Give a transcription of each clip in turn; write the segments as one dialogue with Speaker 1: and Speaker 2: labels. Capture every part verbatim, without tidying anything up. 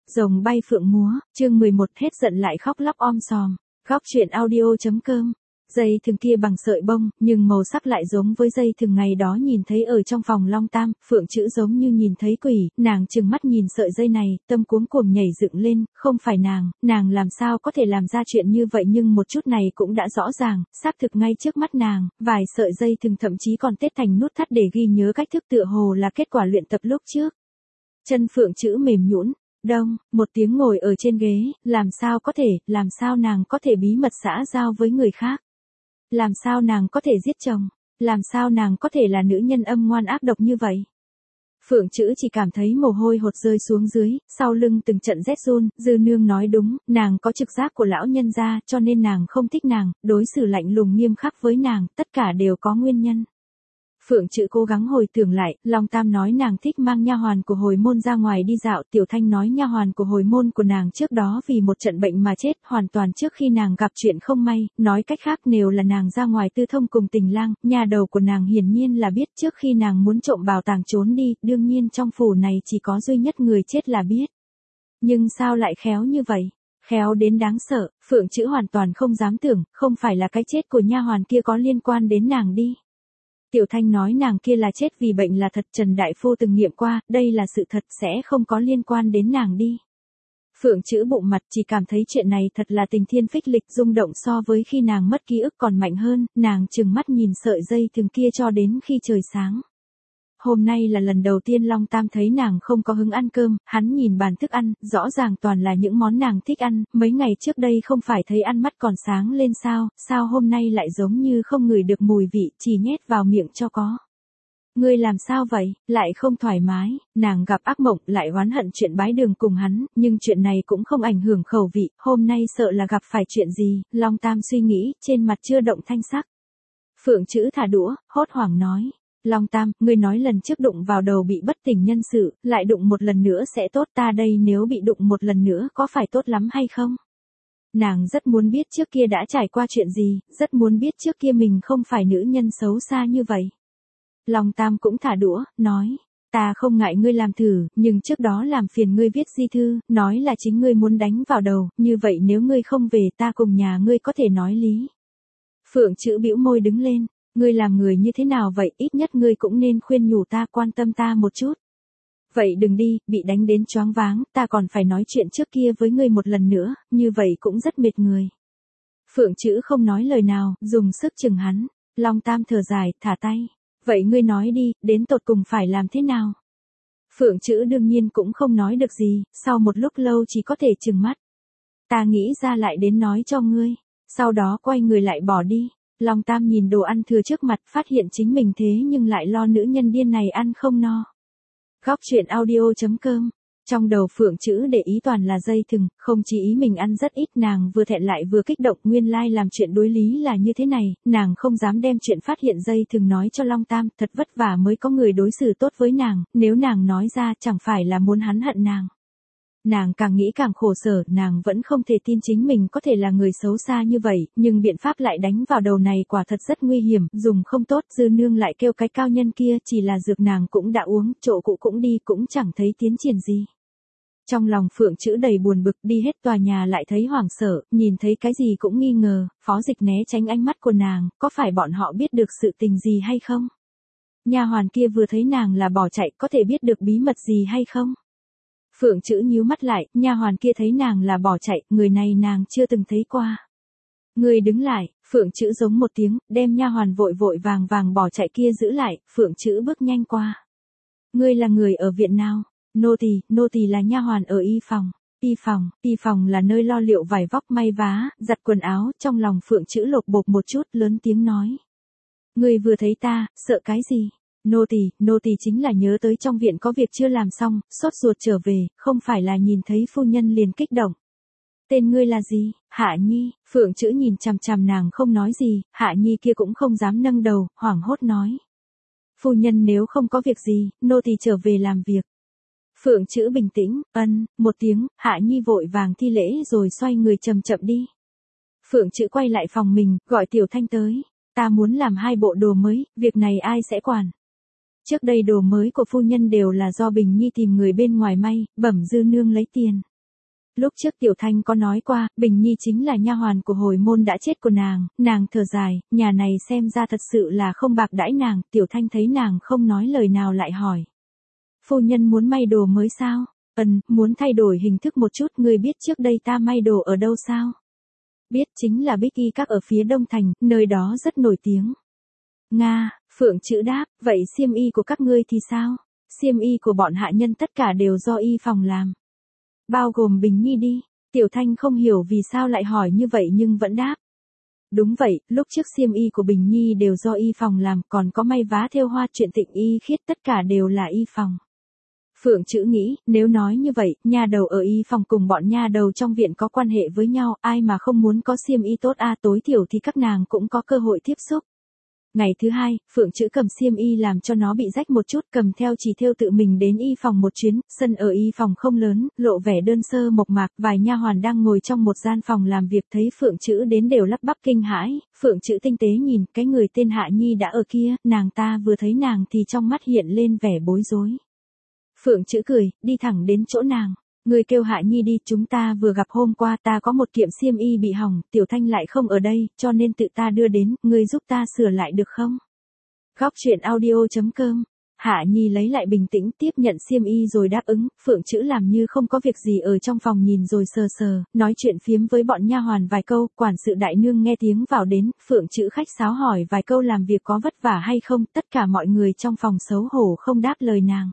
Speaker 1: Rồng bay phượng múa, chương mười một hết giận lại khóc lóc om sòm. Góc truyện audio.com. Dây thừng kia bằng sợi bông, nhưng màu sắc lại giống với dây thừng ngày đó nhìn thấy ở trong phòng Long Tam, Phượng Chữ giống như nhìn thấy quỷ, nàng trừng mắt nhìn sợi dây này, tâm cuống cuồng nhảy dựng lên, không phải nàng, nàng làm sao có thể làm ra chuyện như vậy, nhưng một chút này cũng đã rõ ràng, xác thực ngay trước mắt nàng, vài sợi dây thừng thậm chí còn tết thành nút thắt để ghi nhớ cách thức, tựa hồ là kết quả luyện tập lúc trước. Chân Phượng Chữ mềm nhũn. Đông, một tiếng ngồi ở trên ghế, làm sao có thể, làm sao nàng có thể bí mật xã giao với người khác? Làm sao nàng có thể giết chồng? Làm sao nàng có thể là nữ nhân âm ngoan ác độc như vậy? Phượng Chữ chỉ cảm thấy mồ hôi hột rơi xuống dưới, sau lưng từng trận rét run, Dư Nương nói đúng, nàng có trực giác của lão nhân gia, cho nên nàng không thích nàng, đối xử lạnh lùng nghiêm khắc với nàng, tất cả đều có nguyên nhân. Phượng Chữ cố gắng hồi tưởng lại, Long Tam nói nàng thích mang nha hoàn của hồi môn ra ngoài đi dạo, Tiểu Thanh nói nha hoàn của hồi môn của nàng trước đó vì một trận bệnh mà chết, hoàn toàn trước khi nàng gặp chuyện không may, nói cách khác nếu là nàng ra ngoài tư thông cùng Tình Lang, nhà đầu của nàng hiển nhiên là biết trước khi nàng muốn trộm bảo tàng trốn đi, đương nhiên trong phủ này chỉ có duy nhất người chết là biết. Nhưng sao lại khéo như vậy? Khéo đến đáng sợ, Phượng Chữ hoàn toàn không dám tưởng, không phải là cái chết của nha hoàn kia có liên quan đến nàng đi. Tiểu Thanh nói nàng kia là chết vì bệnh là thật, Trần Đại Phu từng nghiệm qua, đây là sự thật, sẽ không có liên quan đến nàng đi. Phượng Chữ bụng mặt, chỉ cảm thấy chuyện này thật là tình thiên phích lịch, rung động so với khi nàng mất ký ức còn mạnh hơn, nàng trừng mắt nhìn sợi dây thừng kia cho đến khi trời sáng. Hôm nay là lần đầu tiên Long Tam thấy nàng không có hứng ăn cơm, hắn nhìn bàn thức ăn, rõ ràng toàn là những món nàng thích ăn, mấy ngày trước đây không phải thấy ăn mắt còn sáng lên sao, sao hôm nay lại giống như không ngửi được mùi vị, chỉ nhét vào miệng cho có. Ngươi làm sao vậy, lại không thoải mái, nàng gặp ác mộng, lại oán hận chuyện bái đường cùng hắn, nhưng chuyện này cũng không ảnh hưởng khẩu vị, hôm nay sợ là gặp phải chuyện gì, Long Tam suy nghĩ, trên mặt chưa động thanh sắc. Phượng Chữ thả đũa, hốt hoảng nói. Long Tam, ngươi nói lần trước đụng vào đầu bị bất tỉnh nhân sự, lại đụng một lần nữa sẽ tốt, ta đây nếu bị đụng một lần nữa có phải tốt lắm hay không? Nàng rất muốn biết trước kia đã trải qua chuyện gì, rất muốn biết trước kia mình không phải nữ nhân xấu xa như vậy. Long Tam cũng thả đũa, nói, ta không ngại ngươi làm thử, nhưng trước đó làm phiền ngươi viết di thư, nói là chính ngươi muốn đánh vào đầu, như vậy nếu ngươi không về ta cùng nhà ngươi có thể nói lý. Phượng Chữ bĩu môi đứng lên. Ngươi làm người như thế nào vậy, ít nhất ngươi cũng nên khuyên nhủ ta, quan tâm ta một chút. Vậy đừng đi, bị đánh đến choáng váng, ta còn phải nói chuyện trước kia với ngươi một lần nữa, như vậy cũng rất mệt người. Phượng Chữ không nói lời nào, dùng sức chừng hắn. Long Tam thở dài, thả tay. Vậy ngươi nói đi, đến tột cùng phải làm thế nào? Phượng Chữ đương nhiên cũng không nói được gì, sau một lúc lâu chỉ có thể chừng mắt. Ta nghĩ ra lại đến nói cho ngươi, sau đó quay người lại bỏ đi. Long Tam nhìn đồ ăn thừa trước mặt, phát hiện chính mình thế nhưng lại lo nữ nhân điên này ăn không no. Góc truyện audio.com. Trong đầu Phượng Chữ để ý toàn là dây thừng, không chỉ ý mình ăn rất ít, nàng vừa thẹn lại vừa kích động, nguyên lai làm chuyện đối lý là như thế này, nàng không dám đem chuyện phát hiện dây thừng nói cho Long Tam, thật vất vả mới có người đối xử tốt với nàng, nếu nàng nói ra chẳng phải là muốn hắn hận nàng. Nàng càng nghĩ càng khổ sở, nàng vẫn không thể tin chính mình có thể là người xấu xa như vậy, nhưng biện pháp lại đánh vào đầu này quả thật rất nguy hiểm, dùng không tốt, Dư Nương lại kêu cái cao nhân kia, chỉ là dược nàng cũng đã uống, chỗ cụ cũng đi, cũng chẳng thấy tiến triển gì. Trong lòng Phượng Chữ đầy buồn bực, đi hết tòa nhà lại thấy hoảng sợ, nhìn thấy cái gì cũng nghi ngờ, Phó Dịch né tránh ánh mắt của nàng, có phải bọn họ biết được sự tình gì hay không? Nha hoàn kia vừa thấy nàng là bỏ chạy, có thể biết được bí mật gì hay không? Phượng Chữ nhíu mắt lại, nha hoàn kia thấy nàng là bỏ chạy, người này nàng chưa từng thấy qua. Người đứng lại, Phượng Chữ giống một tiếng, đem nha hoàn vội vội vàng vàng bỏ chạy kia giữ lại, Phượng Chữ bước nhanh qua. Ngươi là người ở viện nào? Nô tỳ, nô tỳ là nha hoàn ở y phòng. Y phòng, y phòng là nơi lo liệu vải vóc may vá, giặt quần áo, trong lòng Phượng Chữ lột bột một chút, lớn tiếng nói. Ngươi vừa thấy ta, sợ cái gì? Nô tỳ, nô tỳ chính là nhớ tới trong viện có việc chưa làm xong, sốt ruột trở về, không phải là nhìn thấy phu nhân liền kích động. Tên ngươi là gì? Hạ Nhi. Phượng Chữ nhìn chằm chằm nàng không nói gì, Hạ Nhi kia cũng không dám nâng đầu, hoảng hốt nói. Phu nhân nếu không có việc gì, nô tỳ trở về làm việc. Phượng Chữ bình tĩnh, ân, một tiếng, Hạ Nhi vội vàng thi lễ rồi xoay người chậm chậm đi. Phượng Chữ quay lại phòng mình, gọi Tiểu Thanh tới. Ta muốn làm hai bộ đồ mới, việc này ai sẽ quản? Trước đây đồ mới của phu nhân đều là do Bình Nhi tìm người bên ngoài may, bẩm Dư Nương lấy tiền. Lúc trước Tiểu Thanh có nói qua, Bình Nhi chính là nha hoàn của hồi môn đã chết của nàng, nàng thở dài, nhà này xem ra thật sự là không bạc đãi nàng, Tiểu Thanh thấy nàng không nói lời nào lại hỏi. Phu nhân muốn may đồ mới sao? Ừm, muốn thay đổi hình thức một chút, ngươi biết trước đây ta may đồ ở đâu sao? Biết, chính là Bích Y Các ở phía Đông Thành, nơi đó rất nổi tiếng. Nga, Phượng Chữ đáp, vậy xiêm y của các ngươi thì sao? Xiêm y của bọn hạ nhân tất cả đều do y phòng làm. Bao gồm Bình Nhi đi. Tiểu Thanh không hiểu vì sao lại hỏi như vậy nhưng vẫn đáp. Đúng vậy, lúc trước xiêm y của Bình Nhi đều do y phòng làm, còn có may vá thêu hoa chuyện Tịnh Y Khiết tất cả đều là y phòng. Phượng Chữ nghĩ, nếu nói như vậy, nha đầu ở y phòng cùng bọn nha đầu trong viện có quan hệ với nhau, ai mà không muốn có xiêm y tốt a, tối thiểu thì các nàng cũng có cơ hội tiếp xúc. Ngày thứ hai, Phượng Chữ cầm xiêm y làm cho nó bị rách một chút, cầm theo chỉ thêu tự mình đến y phòng một chuyến, sân ở y phòng không lớn, lộ vẻ đơn sơ mộc mạc, vài nha hoàn đang ngồi trong một gian phòng làm việc thấy Phượng Chữ đến đều lắp bắp kinh hãi, Phượng Chữ tinh tế nhìn, cái người tên Hạ Nhi đã ở kia, nàng ta vừa thấy nàng thì trong mắt hiện lên vẻ bối rối. Phượng Chữ cười, đi thẳng đến chỗ nàng. Người kêu Hạ Nhi đi, chúng ta vừa gặp hôm qua, ta có một kiệm xiêm y bị hỏng, Tiểu Thanh lại không ở đây, cho nên tự ta đưa đến, ngươi giúp ta sửa lại được không? Góc truyện audio chấm com. Hạ Nhi lấy lại bình tĩnh, tiếp nhận xiêm y rồi đáp ứng, Phượng Chữ làm như không có việc gì ở trong phòng nhìn rồi sờ sờ, nói chuyện phiếm với bọn nha hoàn vài câu, quản sự đại nương nghe tiếng vào đến, Phượng Chữ khách sáo hỏi vài câu làm việc có vất vả hay không, tất cả mọi người trong phòng xấu hổ không đáp lời nàng.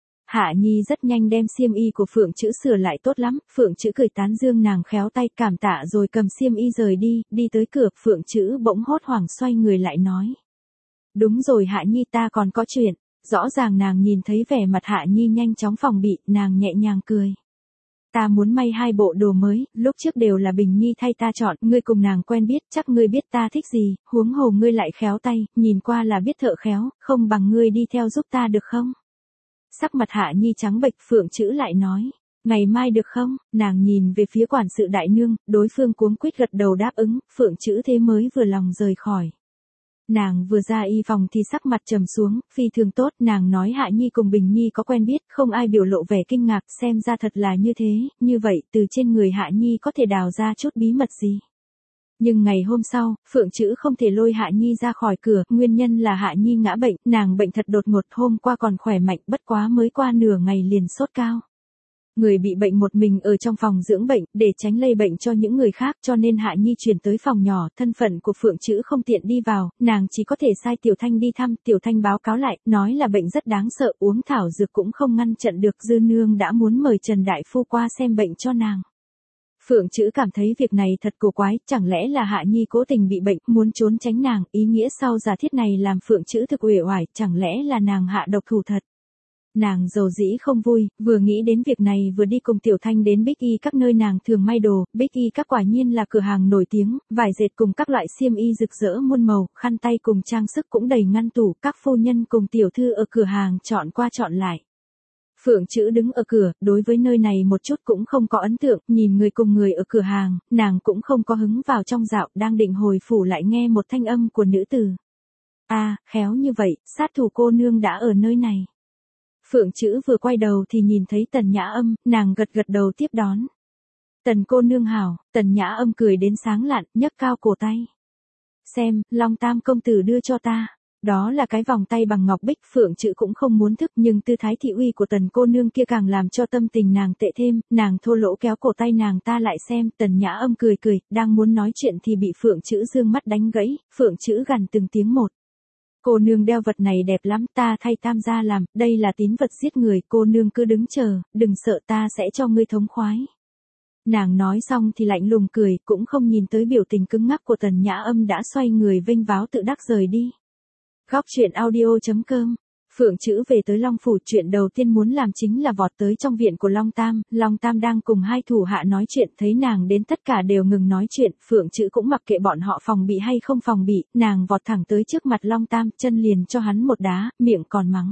Speaker 1: Hạ Nhi rất nhanh đem xiêm y của Phượng Chữ sửa lại tốt lắm, Phượng Chữ cười tán dương nàng khéo tay cảm tạ rồi cầm xiêm y rời đi, đi tới cửa, Phượng Chữ bỗng hốt hoảng xoay người lại nói. Đúng rồi Hạ Nhi, ta còn có chuyện. Rõ ràng nàng nhìn thấy vẻ mặt Hạ Nhi nhanh chóng phòng bị, nàng nhẹ nhàng cười. Ta muốn may hai bộ đồ mới, lúc trước đều là Bình Nhi thay ta chọn, ngươi cùng nàng quen biết, chắc ngươi biết ta thích gì, huống hồ ngươi lại khéo tay, nhìn qua là biết thợ khéo, không bằng ngươi đi theo giúp ta được không? Sắc mặt Hạ Nhi trắng bệch, Phượng Chữ lại nói, ngày mai được không? Nàng nhìn về phía quản sự đại nương, đối phương cuống quýt gật đầu đáp ứng, Phượng Chữ thế mới vừa lòng rời khỏi. Nàng vừa ra y phòng thì sắc mặt trầm xuống, phi thường tốt, nàng nói Hạ Nhi cùng Bình Nhi có quen biết, không ai biểu lộ vẻ kinh ngạc, xem ra thật là như thế, như vậy, từ trên người Hạ Nhi có thể đào ra chút bí mật gì. Nhưng ngày hôm sau, Phượng Chữ không thể lôi Hạ Nhi ra khỏi cửa, nguyên nhân là Hạ Nhi ngã bệnh, nàng bệnh thật đột ngột, hôm qua còn khỏe mạnh, bất quá mới qua nửa ngày liền sốt cao. Người bị bệnh một mình ở trong phòng dưỡng bệnh, để tránh lây bệnh cho những người khác, cho nên Hạ Nhi chuyển tới phòng nhỏ, thân phận của Phượng Chữ không tiện đi vào, nàng chỉ có thể sai Tiểu Thanh đi thăm, Tiểu Thanh báo cáo lại, nói là bệnh rất đáng sợ, uống thảo dược cũng không ngăn chặn được, Dư Nương đã muốn mời Trần Đại Phu qua xem bệnh cho nàng. Phượng Chữ cảm thấy việc này thật cổ quái, chẳng lẽ là Hạ Nhi cố tình bị bệnh, muốn trốn tránh nàng, ý nghĩa sau giả thiết này làm Phượng Chữ thực uể oải, chẳng lẽ là nàng hạ độc thủ thật. Nàng dầu dĩ không vui, vừa nghĩ đến việc này vừa đi cùng Tiểu Thanh đến Bích Y Các nơi nàng thường may đồ, Bích Y Các quả nhiên là cửa hàng nổi tiếng, vải dệt cùng các loại xiêm y rực rỡ muôn màu, khăn tay cùng trang sức cũng đầy ngăn tủ, các phu nhân cùng tiểu thư ở cửa hàng chọn qua chọn lại. Phượng Chữ đứng ở cửa, đối với nơi này một chút cũng không có ấn tượng, nhìn người cùng người ở cửa hàng, nàng cũng không có hứng vào trong dạo, đang định hồi phủ lại nghe một thanh âm của nữ tử. À, khéo như vậy, sát thủ cô nương đã ở nơi này. Phượng Chữ vừa quay đầu thì nhìn thấy Tần Nhã Âm, nàng gật gật đầu tiếp đón. Tần cô nương hảo, Tần Nhã Âm cười đến sáng lạn, nhấc cao cổ tay. Xem, Long Tam công tử đưa cho ta. Đó là cái vòng tay bằng ngọc bích, Phượng Chữ cũng không muốn thức, nhưng tư thái thị uy của Tần cô nương kia càng làm cho tâm tình nàng tệ thêm, nàng thô lỗ kéo cổ tay nàng ta lại xem, Tần Nhã Âm cười cười, đang muốn nói chuyện thì bị Phượng Chữ dương mắt đánh gãy, Phượng Chữ gằn từng tiếng một. Cô nương đeo vật này đẹp lắm, ta thay Tam gia làm, đây là tín vật giết người, cô nương cứ đứng chờ, đừng sợ, ta sẽ cho ngươi thống khoái. Nàng nói xong thì lạnh lùng cười, cũng không nhìn tới biểu tình cứng ngắc của Tần Nhã Âm đã xoay người vênh váo tự đắc rời đi. Góc truyện audio chấm com. Phượng Chữ về tới Long Phủ, chuyện đầu tiên muốn làm chính là vọt tới trong viện của Long Tam, Long Tam đang cùng hai thủ hạ nói chuyện, thấy nàng đến tất cả đều ngừng nói chuyện, Phượng Chữ cũng mặc kệ bọn họ phòng bị hay không phòng bị, nàng vọt thẳng tới trước mặt Long Tam, chân liền cho hắn một đá, miệng còn mắng.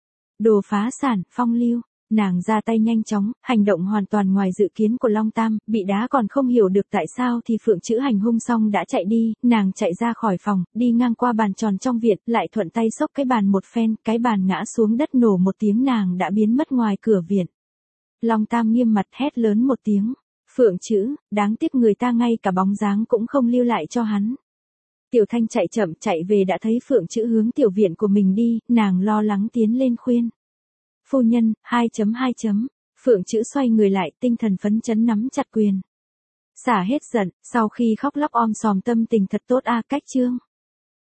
Speaker 1: Đồ phá sản, phong lưu. Nàng ra tay nhanh chóng, hành động hoàn toàn ngoài dự kiến của Long Tam, bị đá còn không hiểu được tại sao thì Phượng Chữ hành hung xong đã chạy đi, nàng chạy ra khỏi phòng, đi ngang qua bàn tròn trong viện, lại thuận tay xốc cái bàn một phen, cái bàn ngã xuống đất nổ một tiếng, nàng đã biến mất ngoài cửa viện. Long Tam nghiêm mặt hét lớn một tiếng, Phượng Chữ, đáng tiếc người ta ngay cả bóng dáng cũng không lưu lại cho hắn. Tiểu Thanh chạy chậm chạy về đã thấy Phượng Chữ hướng tiểu viện của mình đi, nàng lo lắng tiến lên khuyên. Phu nhân, hai chấm hai chấm. Phượng Chữ xoay người lại, tinh thần phấn chấn nắm chặt quyền. Xả hết giận, sau khi khóc lóc om sòm tâm tình thật tốt a, cách chương.